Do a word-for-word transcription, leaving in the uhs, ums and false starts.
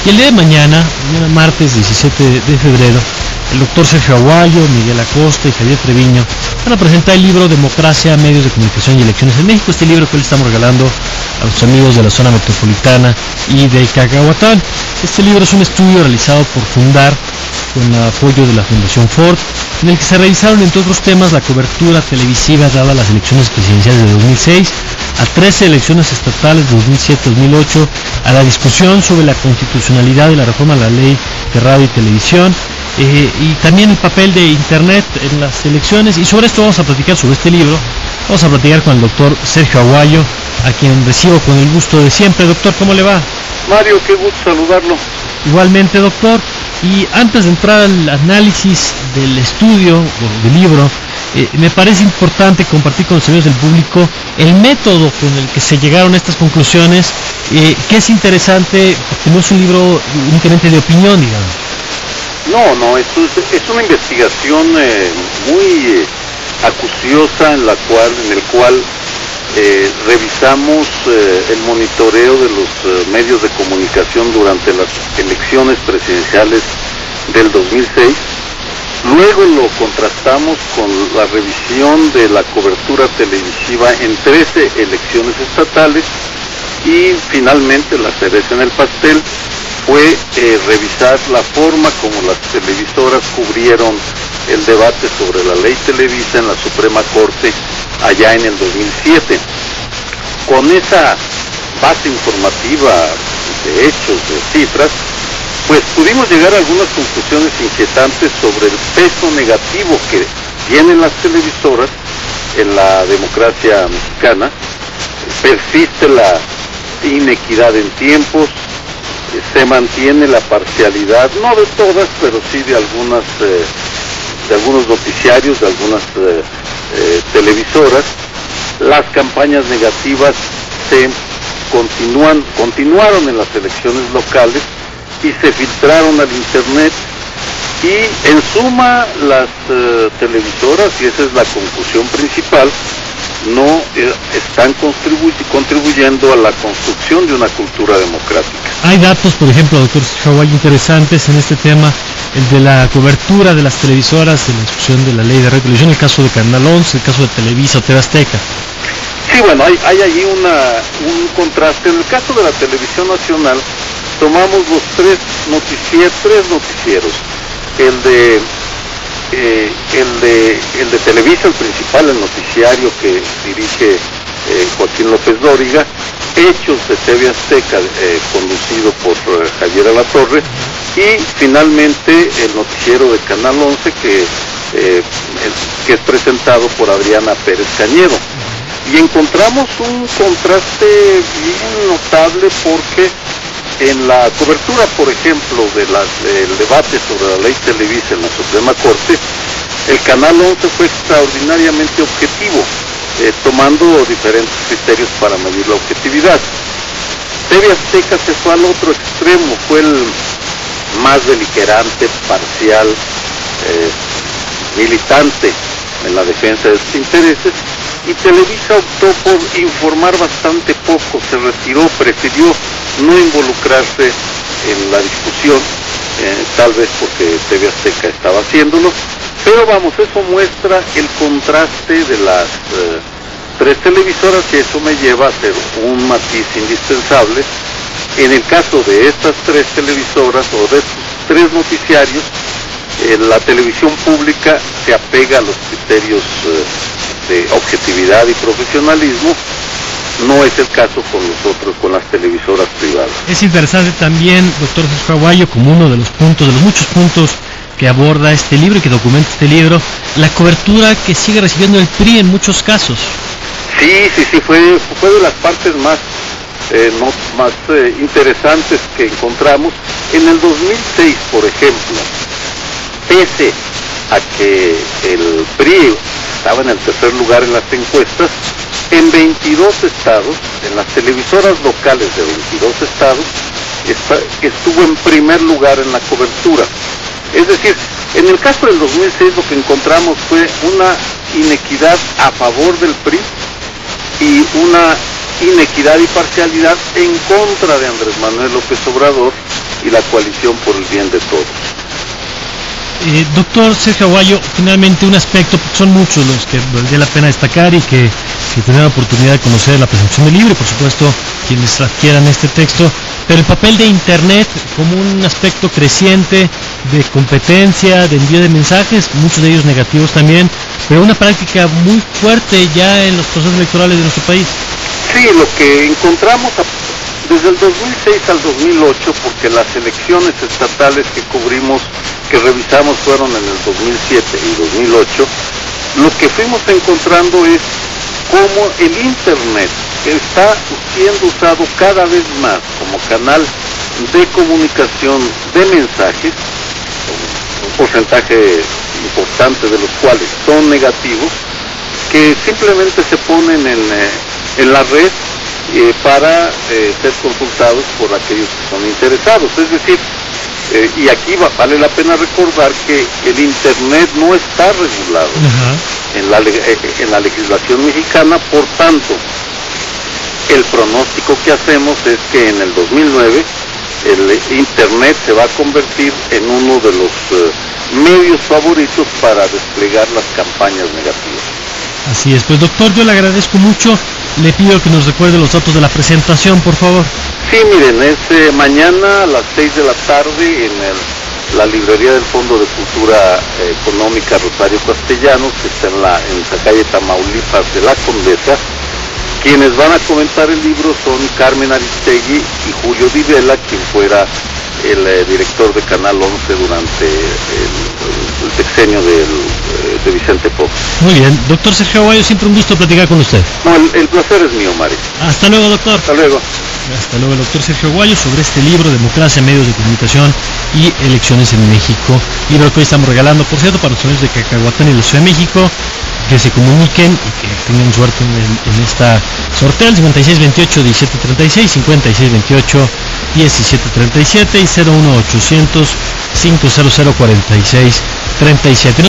Y el día de mañana, mañana martes diecisiete de febrero, el doctor Sergio Aguayo, Miguel Acosta y Javier Treviño van a presentar el libro Democracia, Medios de Comunicación y Elecciones en México, este libro que hoy le estamos regalando a los amigos de la zona metropolitana y de Cacahuatán. Este libro es un estudio realizado por Fundar, con el apoyo de la Fundación Ford, en el que se revisaron, entre otros temas, la cobertura televisiva dada a las elecciones presidenciales de dos mil seis, a trece elecciones estatales de dos mil siete a dos mil ocho, a la discusión sobre la constitucionalidad de la reforma a la ley de radio y televisión, eh, y también el papel de Internet en las elecciones. Y sobre esto vamos a platicar, sobre este libro, vamos a platicar con el doctor Sergio Aguayo, a quien recibo con el gusto de siempre. Doctor, ¿cómo le va? Mario, qué gusto saludarlo. Igualmente, doctor. Y antes de entrar al análisis del estudio o del libro, eh, me parece importante compartir con los amigos del público el método con el que se llegaron a estas conclusiones, eh, que es interesante porque no es un libro únicamente de opinión, digamos. No, no, es, es una investigación eh, muy eh, acuciosa en la cual, en el cual eh, revisamos eh, el monitoreo de los eh, medios de comunicación durante las elecciones presidenciales del dos mil seis. Luego lo contrastamos con la revisión de la cobertura televisiva en trece elecciones estatales y finalmente la cereza en el pastel fue eh, revisar la forma como las televisoras cubrieron el debate sobre la ley Televisa en la Suprema Corte allá en el dos mil siete. Con esa base informativa de hechos, de cifras, pues pudimos llegar a algunas conclusiones inquietantes sobre el peso negativo que tienen las televisoras en la democracia mexicana. Persiste la inequidad en tiempos, se mantiene la parcialidad, no de todas, pero sí de algunas, eh, de algunos noticiarios, de algunas eh, eh, televisoras. Las campañas negativas se continúan, continuaron en las elecciones locales y se filtraron al internet, y en suma las eh, televisoras, y esa es la conclusión principal, no eh, están contribu contribuyendo a la construcción de una cultura democrática. Hay datos, por ejemplo, doctor Aguayo, interesantes en este tema, el de la cobertura de las televisoras en la discusión de la ley de radio y televisión, el caso de Canal once, el caso de Televisa o T V Azteca. Sí, bueno, hay, hay allí una, un contraste. En el caso de la televisión nacional, tomamos los tres noticieros, tres noticieros, el de Eh, el de el de Televisa, el principal, el noticiario que dirige eh, Joaquín López Dóriga, Hechos de T V Azteca, eh, conducido por eh, Javier Alatorre, y finalmente el noticiero de Canal once que, eh, el, que es presentado por Adriana Pérez Cañedo. Y encontramos un contraste bien notable porque en la cobertura, por ejemplo, de la, del debate sobre la ley Televisa en la Suprema Corte, el Canal once fue extraordinariamente objetivo, eh, tomando diferentes criterios para medir la objetividad. T V Azteca se fue al otro extremo, fue el más beligerante, parcial, eh, militante en la defensa de sus intereses, y Televisa optó por informar bastante poco, se retiró, prefirió no involucrarse en la discusión, eh, tal vez porque T V Azteca estaba haciéndolo, pero vamos, eso muestra el contraste de las eh, tres televisoras, y eso me lleva a hacer un matiz indispensable. En el caso de estas tres televisoras o de estos tres noticiarios, eh, la televisión pública se apega a los criterios eh, de objetividad y profesionalismo. No es el caso con los otros, con las televisoras privadas. Es interesante también, doctor Sergio Aguayo, como uno de los puntos, de los muchos puntos que aborda este libro y que documenta este libro, la cobertura que sigue recibiendo el P R I en muchos casos. Sí, sí, sí, fue, fue de las partes más, eh, no, más eh, interesantes que encontramos. En el dos mil seis, por ejemplo, pese a que el P R I estaba en el tercer lugar en las encuestas, en veintidós estados, en las televisoras locales de veintidós estados, está, estuvo en primer lugar en la cobertura. Es decir, en el caso del dos mil seis lo que encontramos fue una inequidad a favor del P R I y una inequidad y parcialidad en contra de Andrés Manuel López Obrador, y la coalición por el bien de todos. Eh, doctor Sergio Aguayo, finalmente un aspecto, son muchos los que valdría la pena destacar y que si tienen la oportunidad de conocer la presentación del libro, y por supuesto quienes adquieran este texto, pero el papel de Internet como un aspecto creciente de competencia, de envío de mensajes, muchos de ellos negativos también, pero una práctica muy fuerte ya en los procesos electorales de nuestro país. Sí, lo que encontramos a, desde el dos mil seis al dos mil ocho, porque las elecciones estatales que cubrimos, que revisamos fueron en el dos mil siete y dos mil ocho, lo que fuimos encontrando es cómo el Internet está siendo usado cada vez más como canal de comunicación de mensajes, un porcentaje importante de los cuales son negativos, que simplemente se ponen en, eh, en la red eh, para eh, ser consultados por aquellos que son interesados. Es decir, eh, y aquí va, vale la pena recordar que el Internet no está regulado uh-huh. en, la, en la legislación mexicana, por tanto, el pronóstico que hacemos es que en el dos mil nueve el Internet se va a convertir en uno de los eh, medios favoritos para desplegar las campañas negativas. Así es, pues doctor, yo le agradezco mucho, le pido que nos recuerde los datos de la presentación, por favor. Sí, miren, es eh, mañana a las seis de la tarde en el, la librería del Fondo de Cultura eh, Económica Rosario Castellanos, que está en la, en la calle Tamaulipas de la Condesa. Quienes van a comentar el libro son Carmen Aristegui y Julio Di Vela, quien fuera el eh, director de Canal once durante el, el sexenio del, eh, de Vicente Fox. Muy bien, doctor Sergio Aguayo, siempre un gusto platicar con usted. No, el, el placer es mío, Mari. Hasta luego, doctor. Hasta luego. Hasta luego, el doctor Sergio Aguayo, sobre este libro, Democracia, Medios de Comunicación y Elecciones en México. Libro que hoy estamos regalando, por cierto, para los señores de Cacahuatán y la Ciudad de México, que se comuniquen y que tengan suerte en, en esta sorteo, el cincuenta y seis veintiocho diecisiete treinta y seis, cincuenta y seis veintiocho diecisiete treinta y siete y cero uno ochocientos cinco cero cero cuarenta y seis treinta y siete.